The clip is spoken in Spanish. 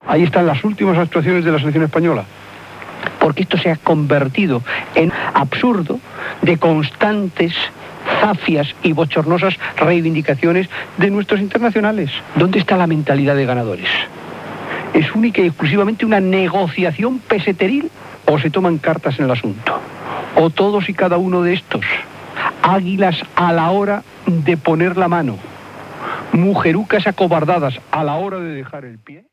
Ahí están las últimas actuaciones de la selección española. Porque esto se ha convertido en absurdo de constantes zafias y bochornosas reivindicaciones de nuestros internacionales. ¿Dónde está la mentalidad de ganadores? ¿Es única y exclusivamente una negociación peseteril o se toman cartas en el asunto? ¿O todos y cada uno de estos águilas a la hora de poner la mano, mujerucas acobardadas a la hora de dejar el pie?